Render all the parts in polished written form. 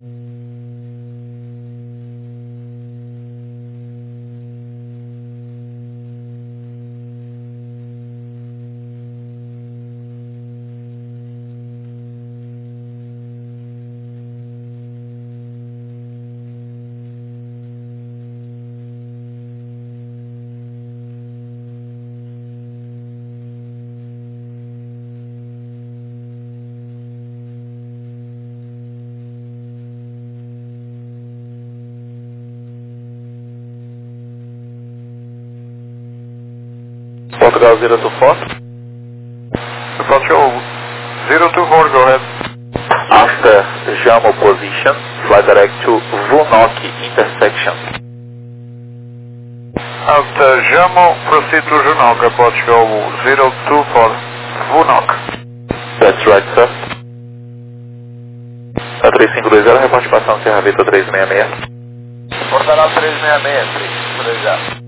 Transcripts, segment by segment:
Portugal 024. Departure 024, go ahead. After Jamo position, fly direct to Vunok intersection. After Jamo, proceed to Junok, Portugal 024, Vunok. That's right, sir. A 3520, reporte passando Serra Vitor 366. Portugal 366, 3520.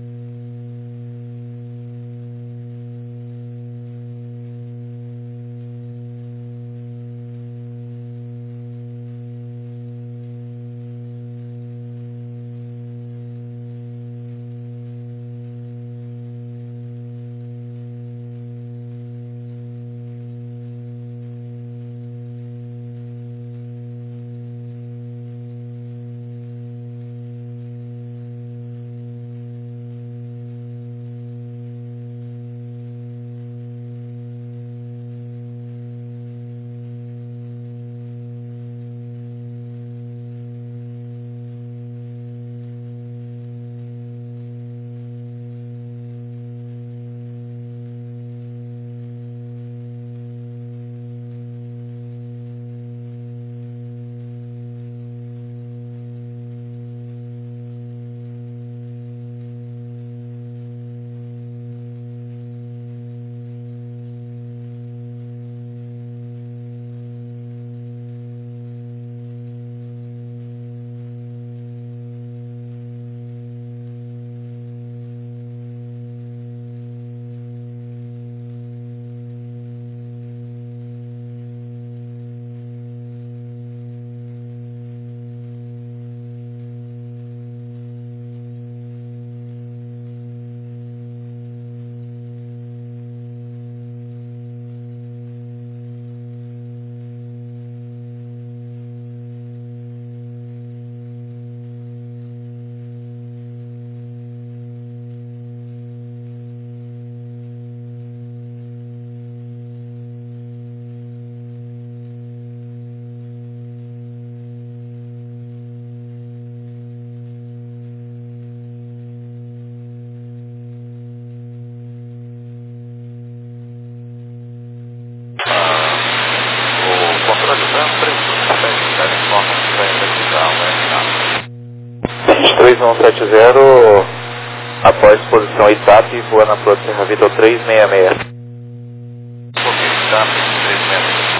Não 70, após posição ITAP, voando na Proto Serra Vitor 366. Ok, tá, 366.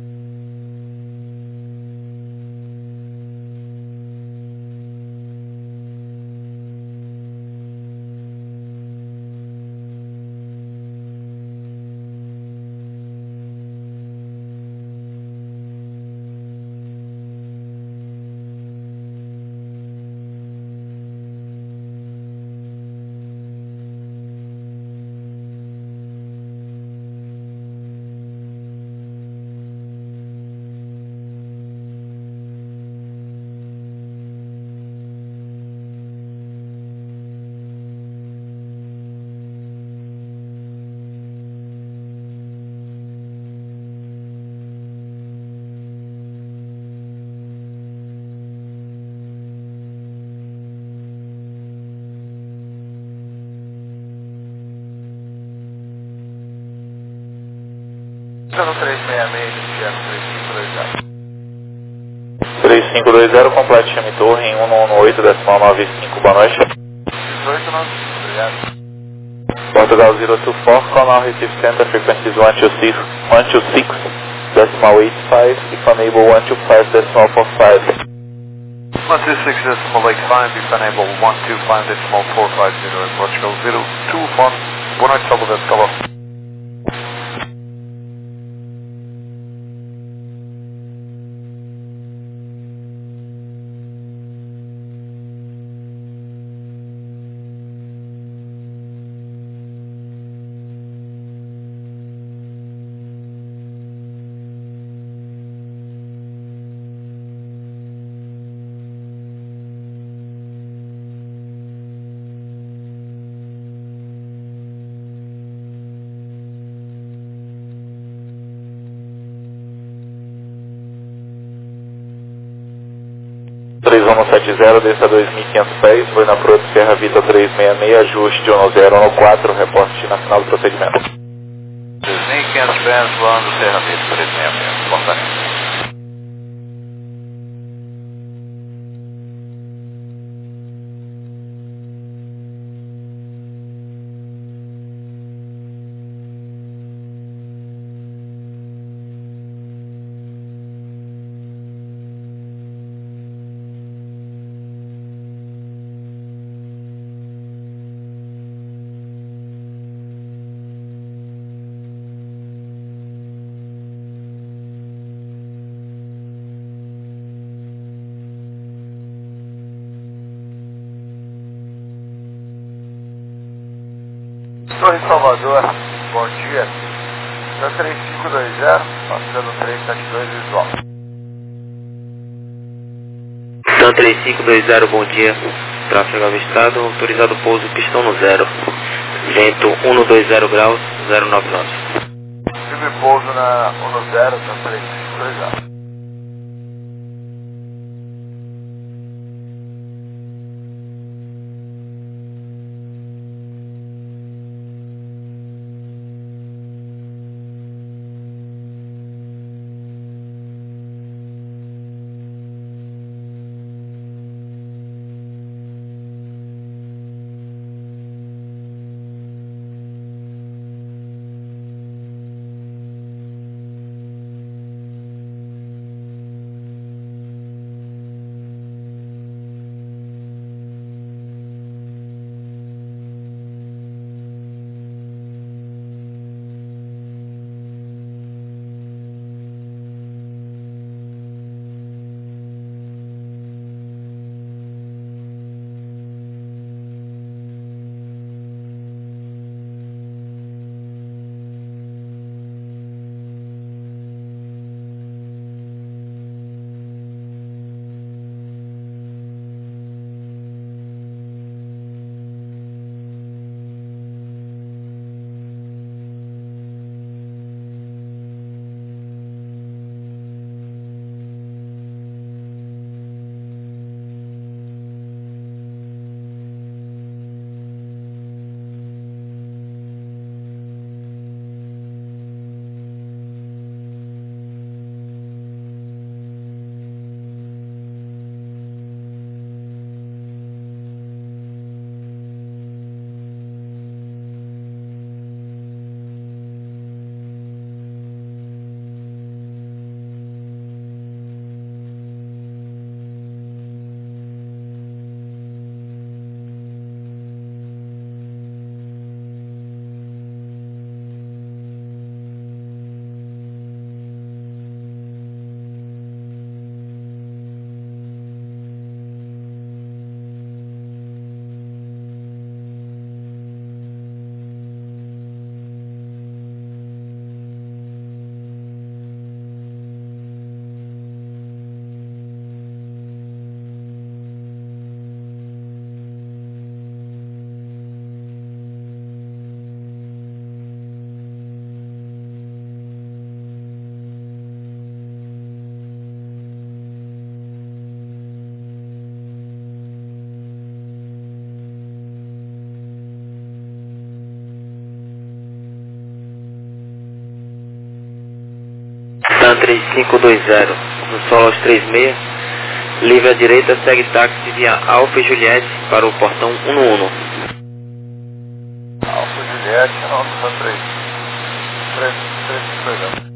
No 366, Indiano 3520. 3520, complete chame torre em 118.95, boa noite. 18 não, obrigado. Portugal 024, call now receive center frequencies 126, 126.85, if unable 125.45. 126.85, if unable 125.450 in Portugal 021, boa noite, Salvador, cover. 3170, desça 2.500 pés, foi na Proto Serra Vitor 366, ajuste de 1014, reporte na final do procedimento. 2.500 pés, voando Serra Vitor 366, portamento. Torre Salvador, bom dia. Da 3520, passando 372 visual. TAM 3520, bom dia. Tráfego avistado, autorizado pouso pistão no 0. Vento 120 graus, 099. Tive pouso na 10, TAM 3520. TAM 3520, no solo aos 36, livre à direita, segue táxi via Alfa e Juliette para o portão 111. Alfa Juliette, nossa, 350.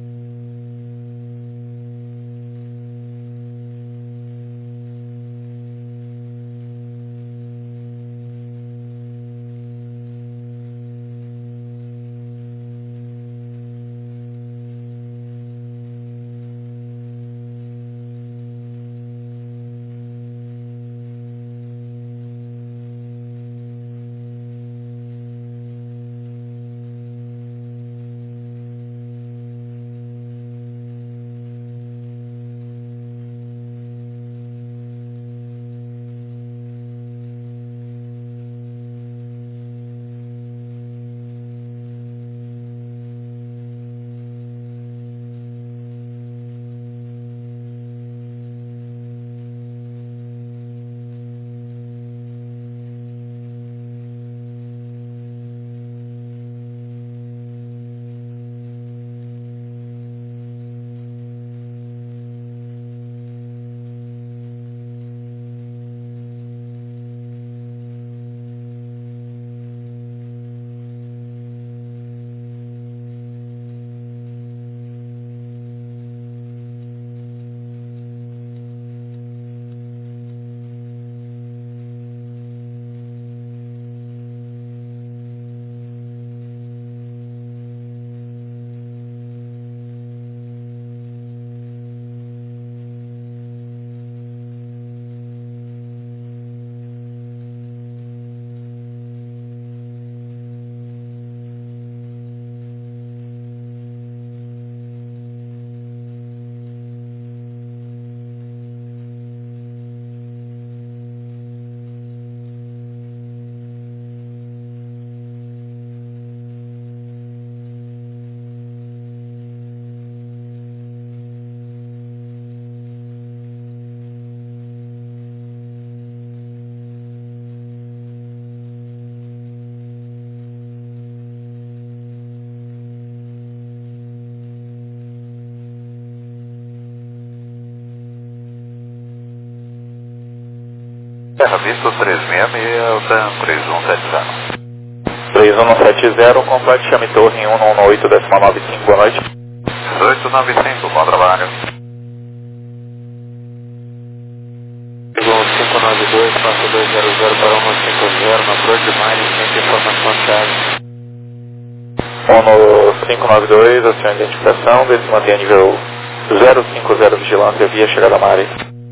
Serra Vista 366, o TAM 3170. 3170, complete, chame torre em 118,95, boa noite. 1895, bom trabalho. 592, passa 200 para 150, na Flor de Mares, sem informação-chave. ONU 592, aciona a identificação, vê se mantém a nível 050 vigilância via chegada à área.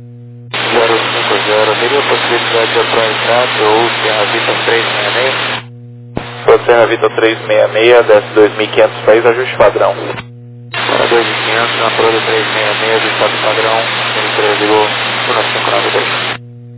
050, teria possibilidade de atualizar ou Serra Vista 366? Para Serra Vista 366, desce 2.500 pés, ajuste padrão. Para 2.500, na Flor 366, do estado padrão, ele ligou 592.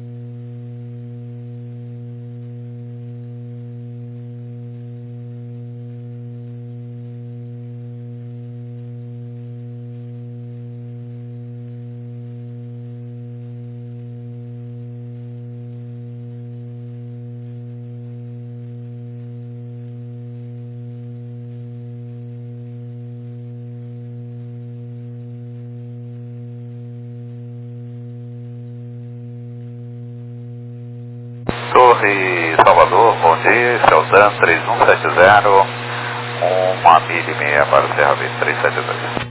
Torre Salvador, bom dia, esse é o TAM 3170, uma milha e meia para Serra Vista 372.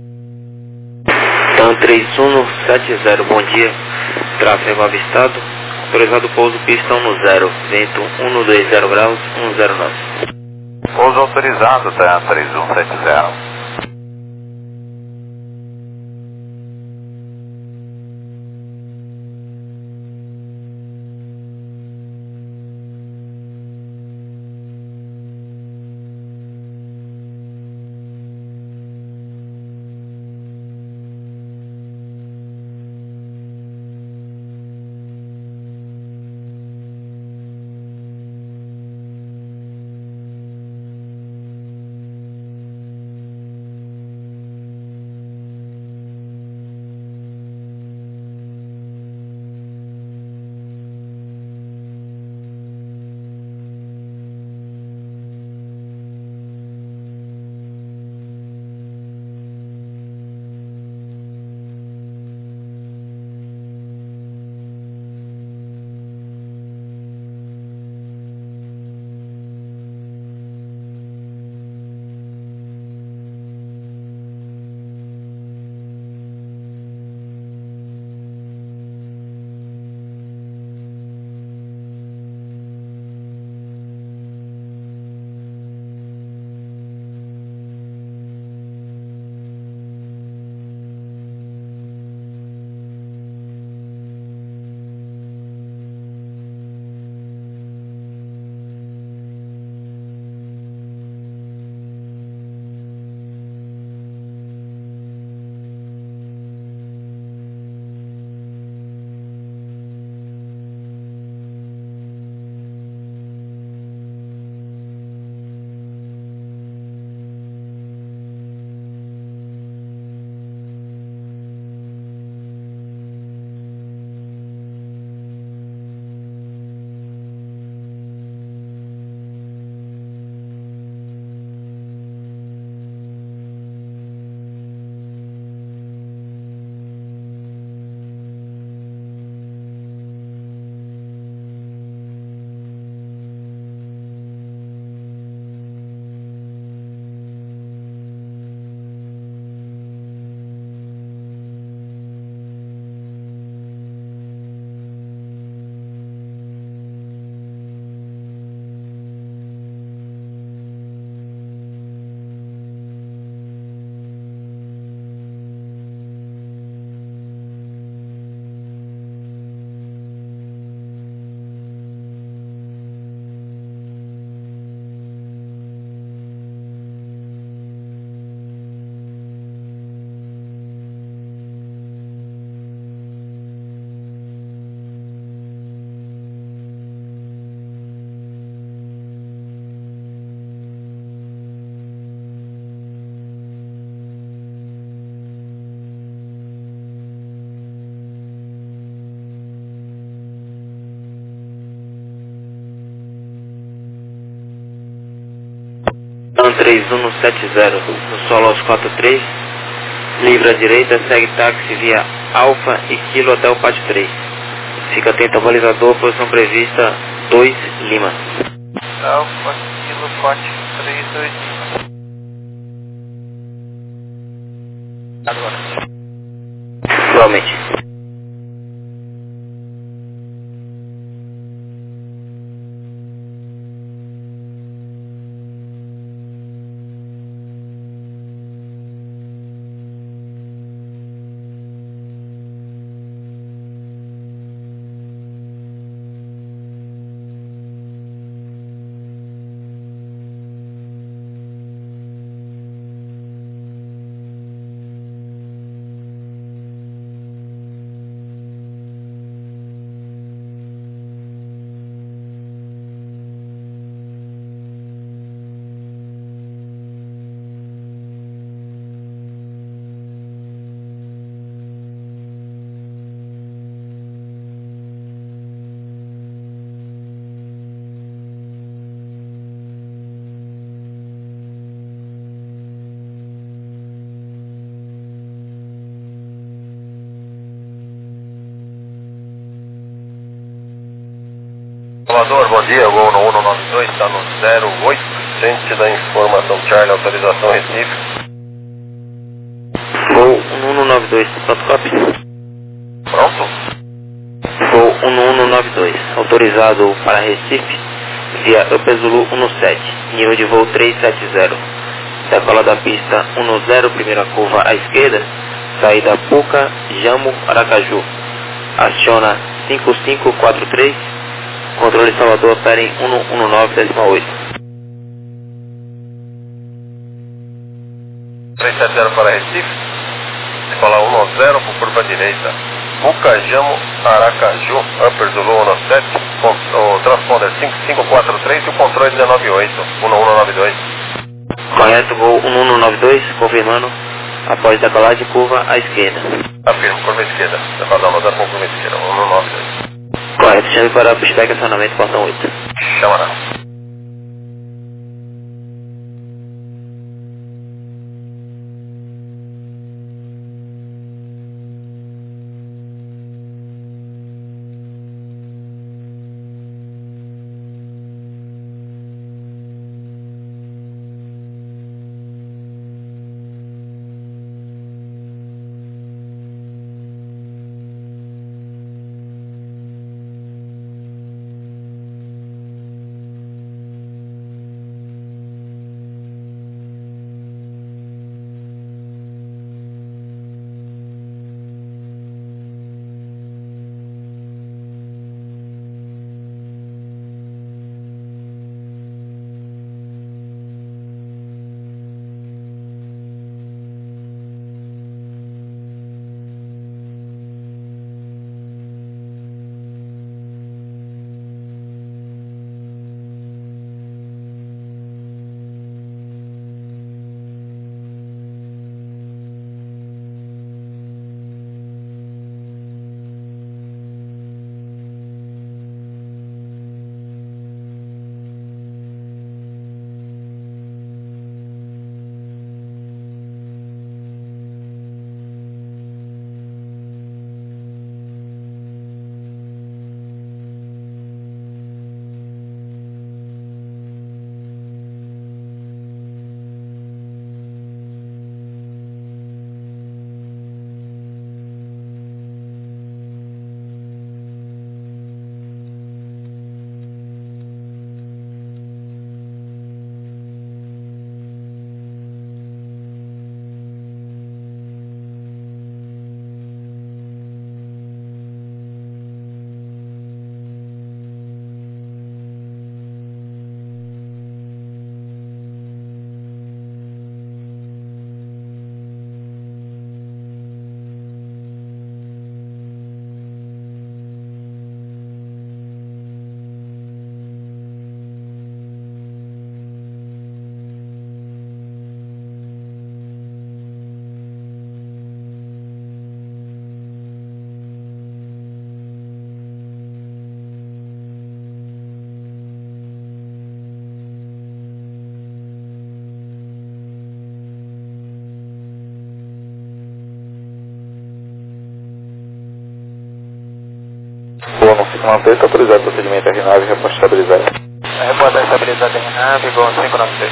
TAM 3170, bom dia, tráfego avistado, autorizado pouso pistão no 0, vento 120 graus, 109. Pouso autorizado, TAM 3170. TAM 3170, no solo aos 43, livre à direita, segue táxi via Alfa e Kilo até o pátio 3. Fica atento ao balizador, posição prevista 2 Lima. Alfa, Kilo Forte 32 Lima. Agora. Igualmente. Salvador, bom dia, voo no 192, está no 08, ciente da informação Charlie, autorização Recife. Voo 1192, pronto, copy. Pronto? Voo 1192, autorizado para Recife, via Upper Zulu 17, nível de voo 370. Decola da pista 10, primeira curva à esquerda, saída Puca, Jamo, Aracaju. Aciona 5543, controle Salvador, operem 119,8. 370 para Recife, escola 10 por curva direita. Puca, Jamo, Aracaju, Upper Zulu 17, o transponder 5543 e o controle 198, 1192. Correto, voo 1192, confirmando, após decolar de curva à esquerda. Afirmo, curva esquerda, decolar da com curva esquerda, 1192. Correto, chame para pushback, acionamento, portão 8. Chamará. 1596, está autorizado o procedimento RNAV, reposta estabilizada. Reporta estabilizada RNAV, Gol 1596.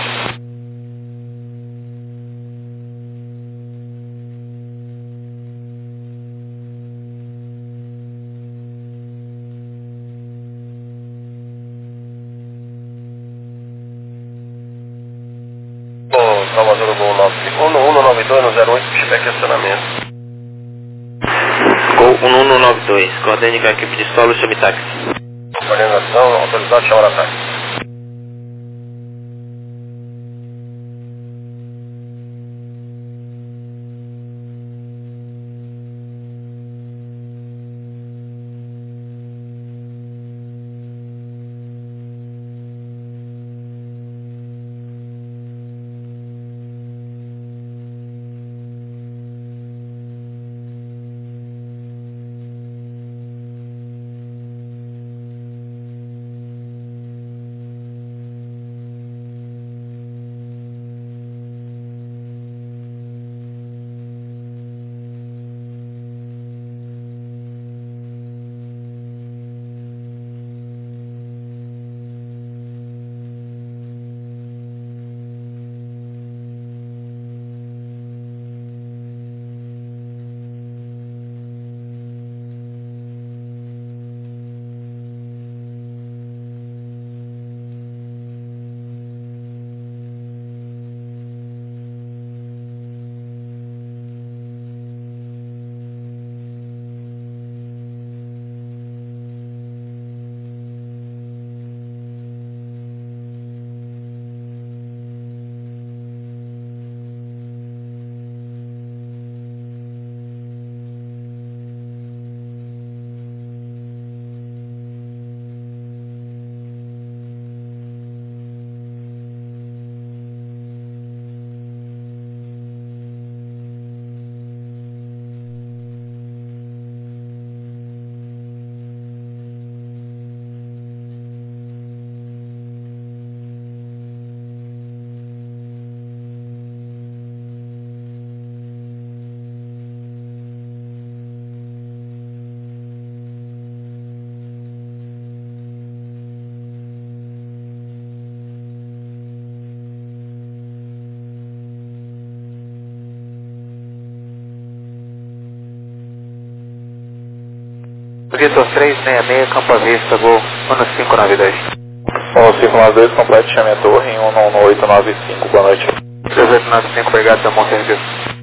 Salvador Gol 1192 no 08, feedback acionamento. Gol 1192, coordene com a equipe de solo, chame táxi. Coordenação, autorizado, chamar ataque. Vitor 366, Campo Vista, Gol 1592. 1592, complete, chame a torre em 11895, boa noite. 3895, obrigado, tá bom serviço.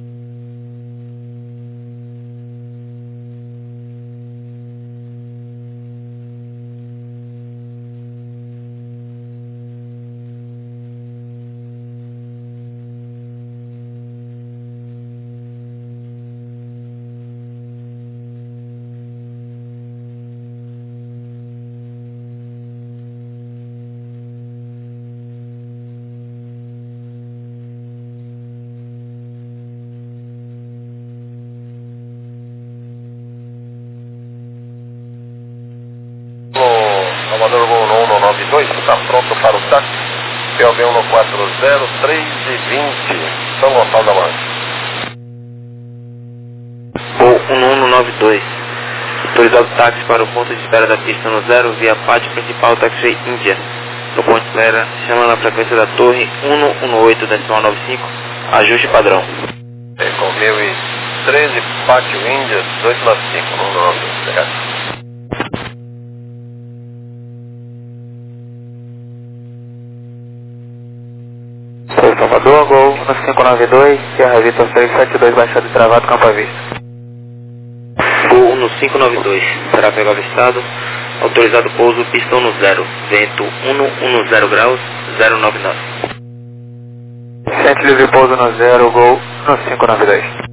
Salvador Gol 1192, está pronto para o táxi. PLB 140, 3:20, São Gonçalo da Mancha. Gol 1192, autorizado táxi para o ponto de espera da pista no 0, via pátio principal, taxi Índia. No ponto de espera, chama na frequência da torre 118.95, ajuste padrão. Com 1013, pátio Índia, 295, no 9, obrigado. Salvador, Gol 1592, Sierra Vitor 372, baixado e travado, Campo Vista. Gol 1592, tráfego avistado, autorizado pouso, pistão no 0, vento 110 graus, 099. Centro livre pouso no 0, Gol 1592.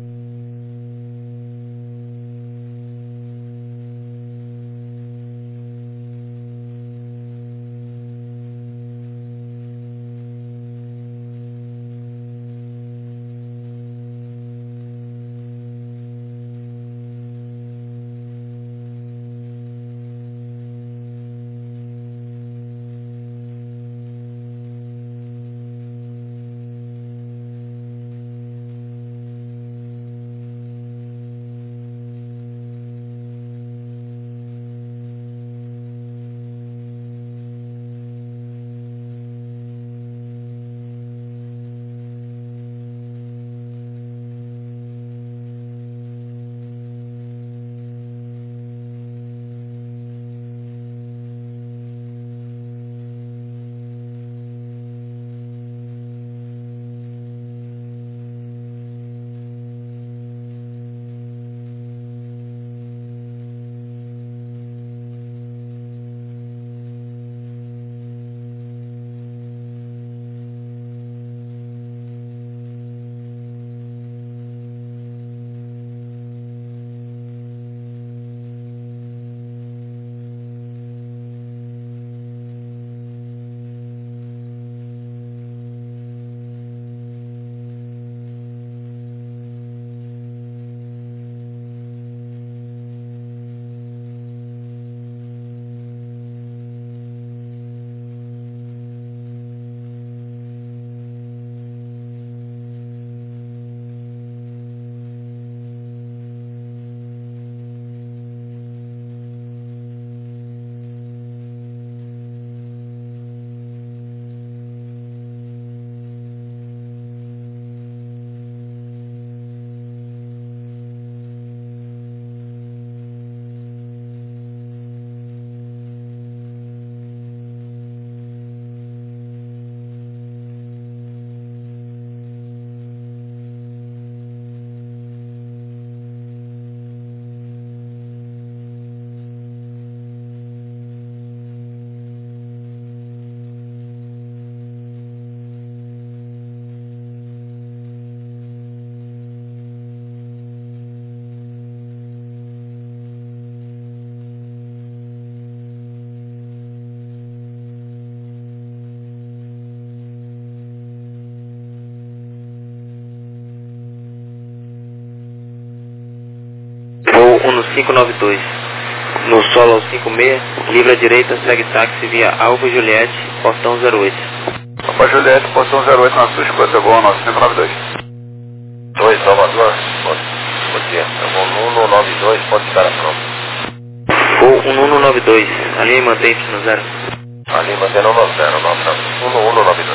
592. No solo ao 56, livre à direita, segue táxi via Alfa Juliette, portão 08. Alfa Juliette, portão 08 na sua escuta, voo 9592. 2, Salvador, bom dia. Eu vou no 192, pode ficar pronto. Voo 1192, a linha mantém no 0. Ali mantendo no 0, 192.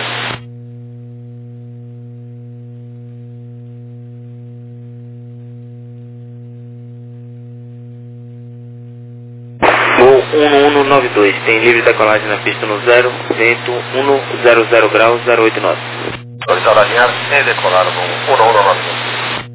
Voo 1192, tem livre decolagem na pista no 0, vento 100 graus, 08 knots. Autorizado a alinhar e decolar no 1192.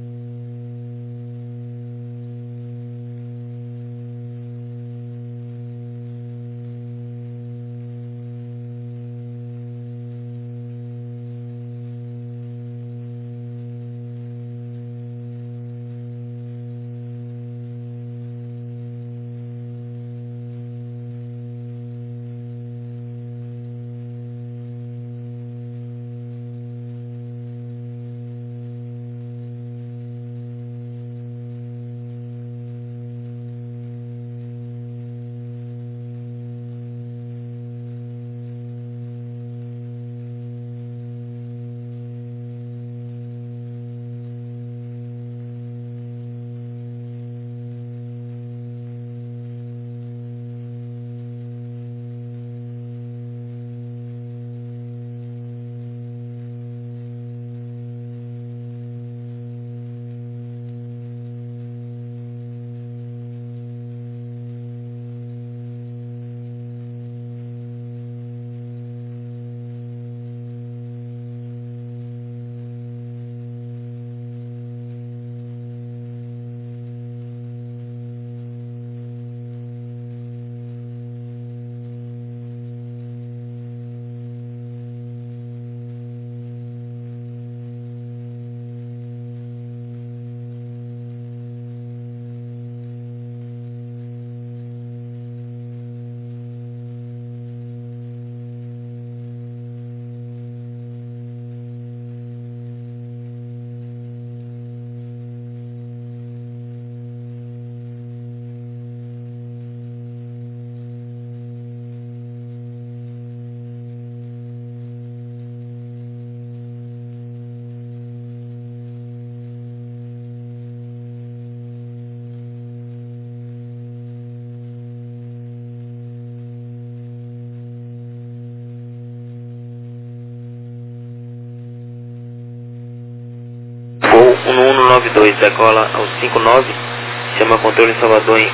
Voo 1192, decola ao 59, chama controle em Salvador em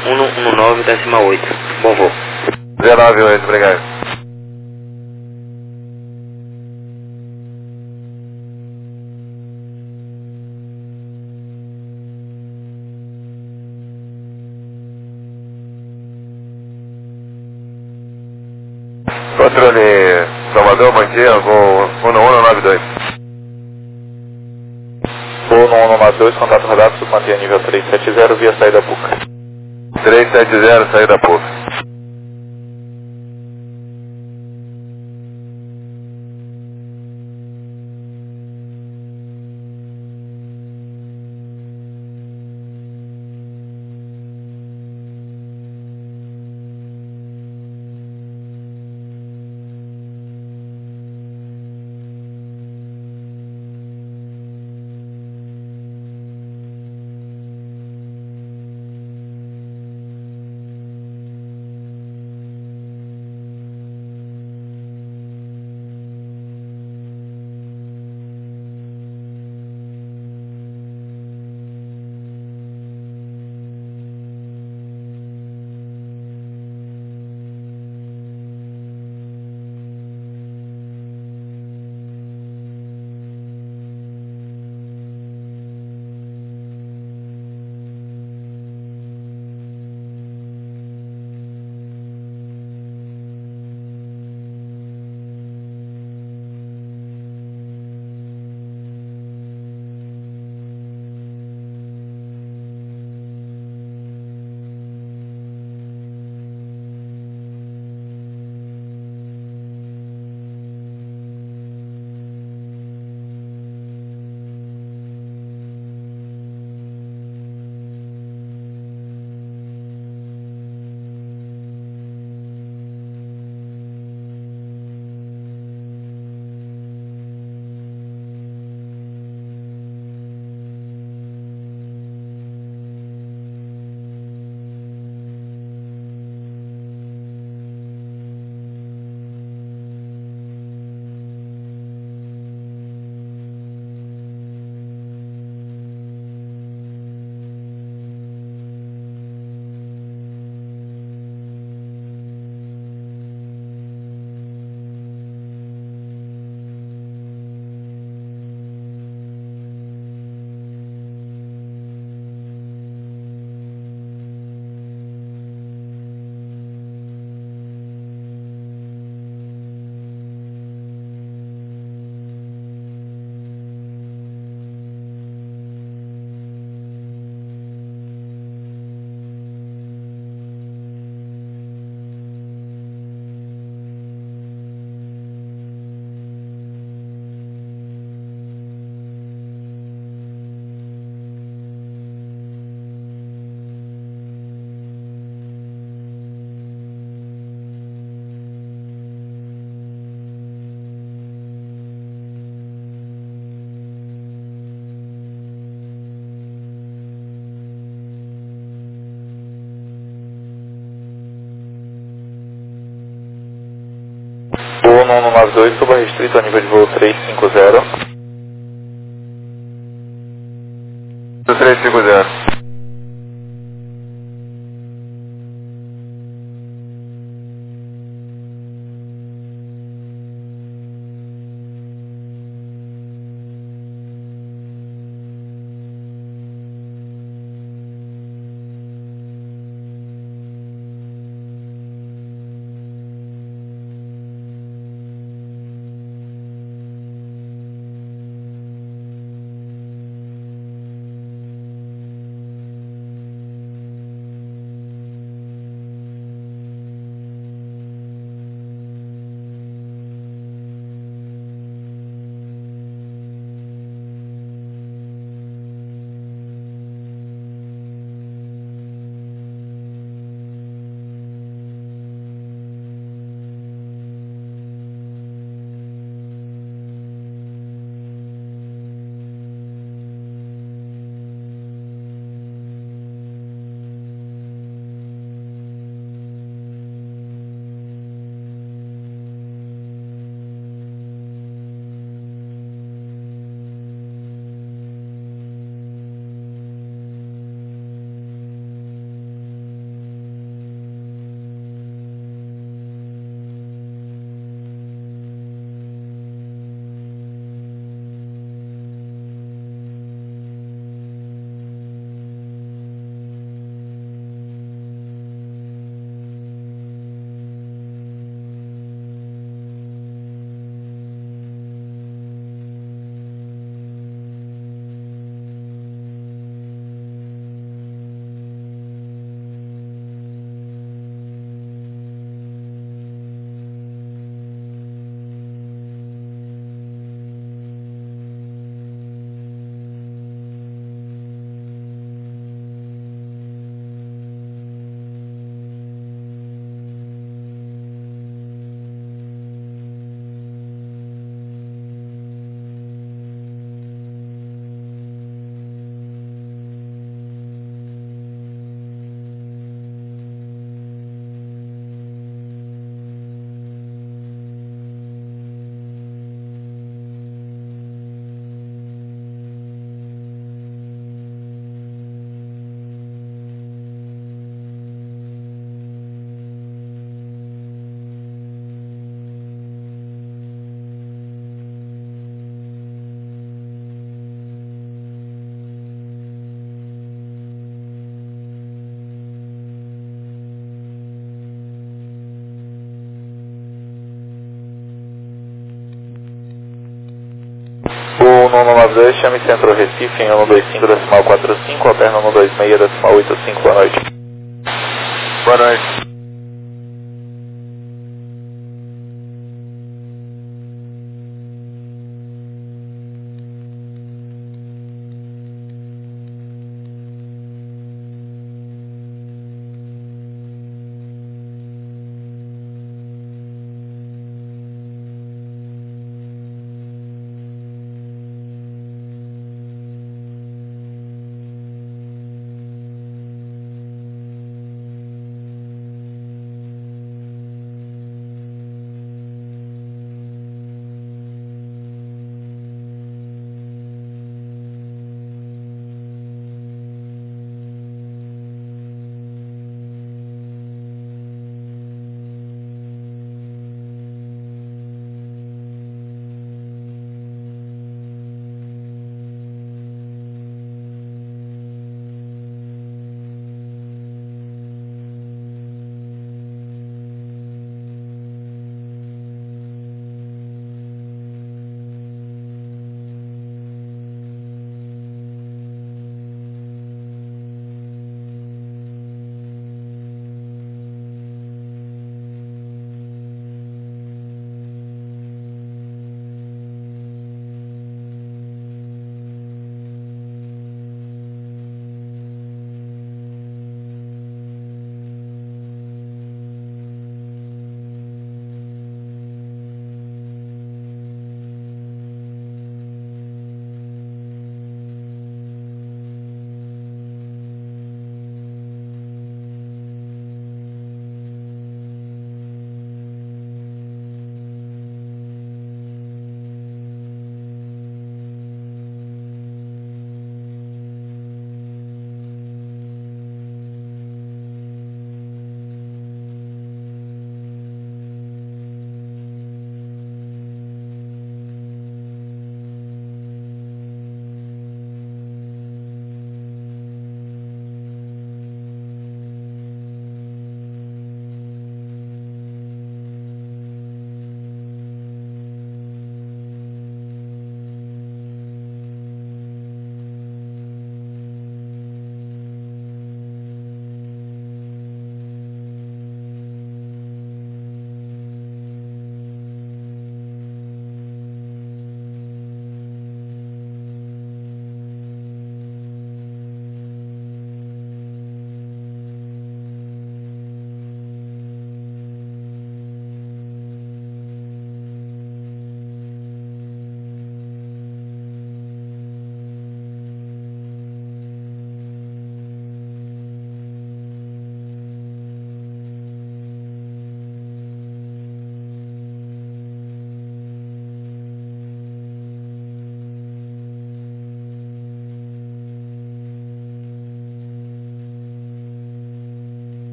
119,8. Bom voo. 098, obrigado. Controle Salvador, bom dia, voo 1192. Voo no 192, contato rodado, submantenha nível 370 via saída PUC. 370, saída PUC. 5192, suba restrito ao nível de voo 350. 350. O 192, chame Centro Recife em 125.45, alterna 126.85, boa noite. Boa noite.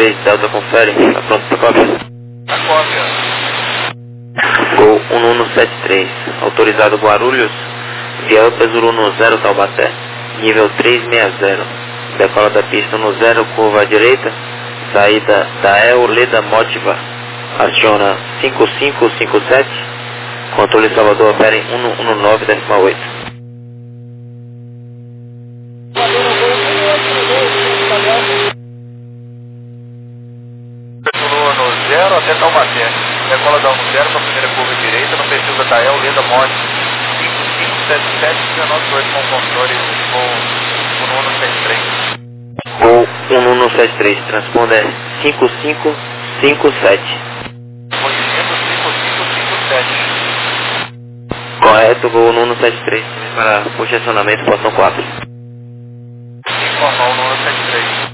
173, Delta confere, tá pronto para cópia. A cópia. Gol 1173, autorizado Guarulhos, via Upper Zulu no 0 Taubaté, nível 360, decola da pista no 0, curva à direita, saída da Euleda Motiva, aciona 5557, controle Salvador opera em 119,8. Zulu no 0 até Taubaté. Decola da 10 para a primeira curva direita, no perfil da Tael, Leda Monte 5577, 198 com controle com 1173. Gol 1173, transponder 5557. Movimento 5557. Correto, Gol 1173, para posicionamento, portão 4. Informal 1173.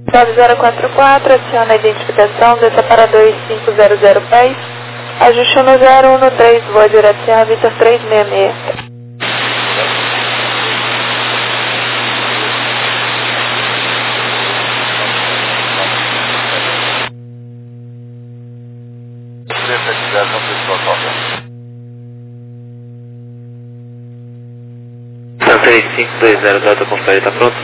9044, aciona a identificação, desça para 2500 pés, ajuste no 013, voa direto Serra Vitor 366. São 3520, Delta confere, tá pronto?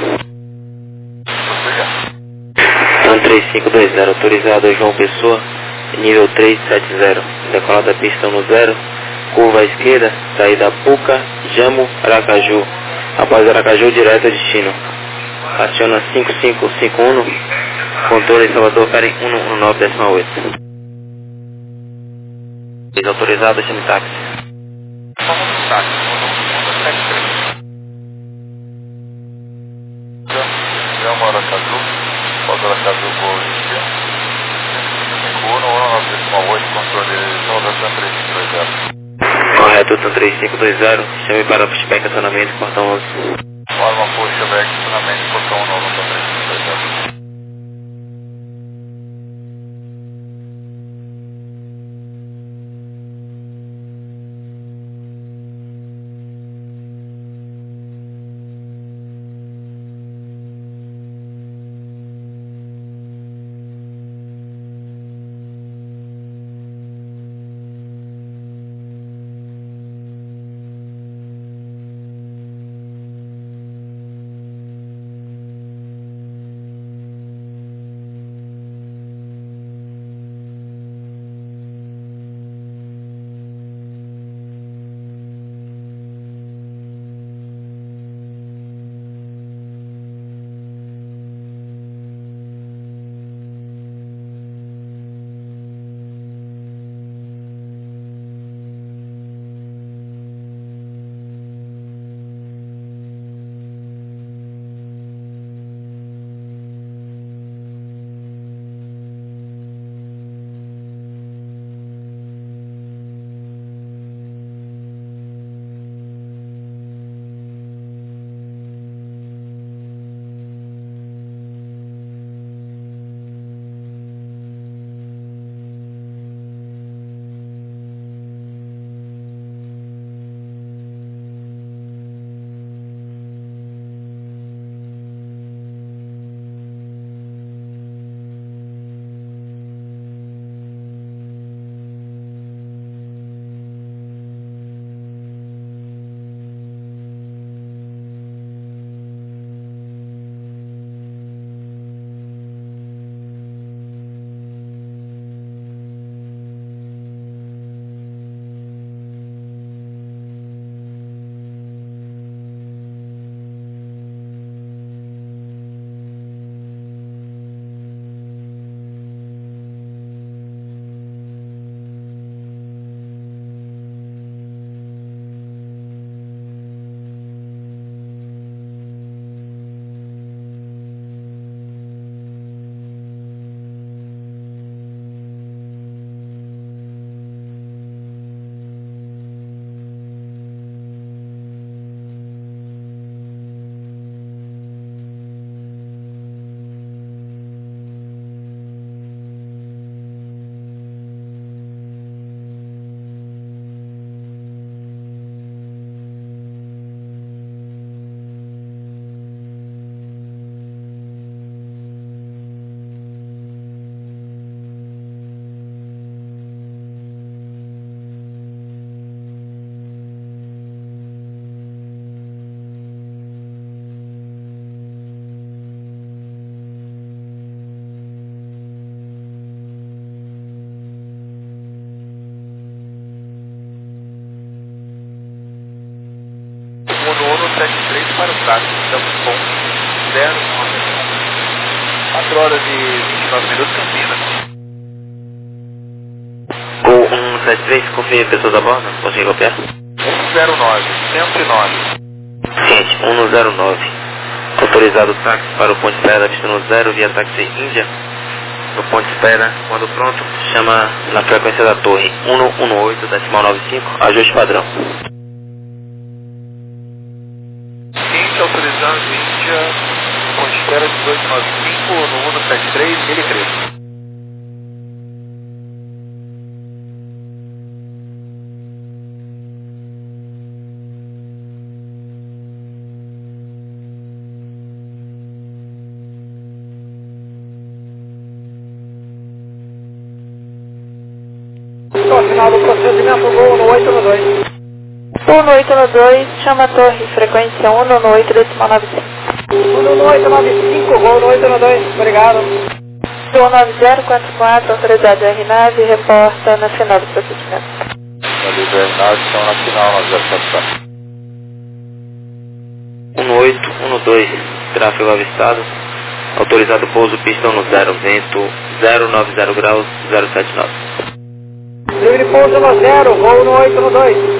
São 3520, autorizado João Pessoa, nível 370, decolada da pista 10, curva à esquerda, saída Puca, Jamo, Aracaju, após Aracaju direto ao destino. Aciona 5551, controle Salvador, Karen 119,8. Autorizado, chame táxi. Vamos no táxi, Jamo, Aracaju, após Aracaju, voo Índia, 5551, 119,8, controle Salvador, 3520. Correto, Tan 3520, chame para pushback acionamento, portão 11. Forma pushback, acionamento, portão 11, Tan 3520. Monono 73 para o táxi, estamos com 4 horas e 29 minutos, Campinas. Gol 173, confirme pessoas a bordo, consegue copiar? 109, 109. Ciente, 109. Autorizado o táxi para o ponto espera da pista no 0 via táxi Índia. No ponto espera, quando pronto, chama na frequência da torre 118,95, ajuste padrão. Ciente, autorizando Índia, ponte espera 1895 no 173, ele cresce. Final do procedimento, voo no 892. 1892, chama a torre, frequência 118, decimal 95. 11895, voo no 892, obrigado. 19044, autorizado RNAV, reporta na final do procedimento. Valeu, RNAV, estão na final, nós já estamos. 1812, tráfego avistado, autorizado pouso pista 10, vento 090 graus 079. Livre pouso no 0, voo no 892.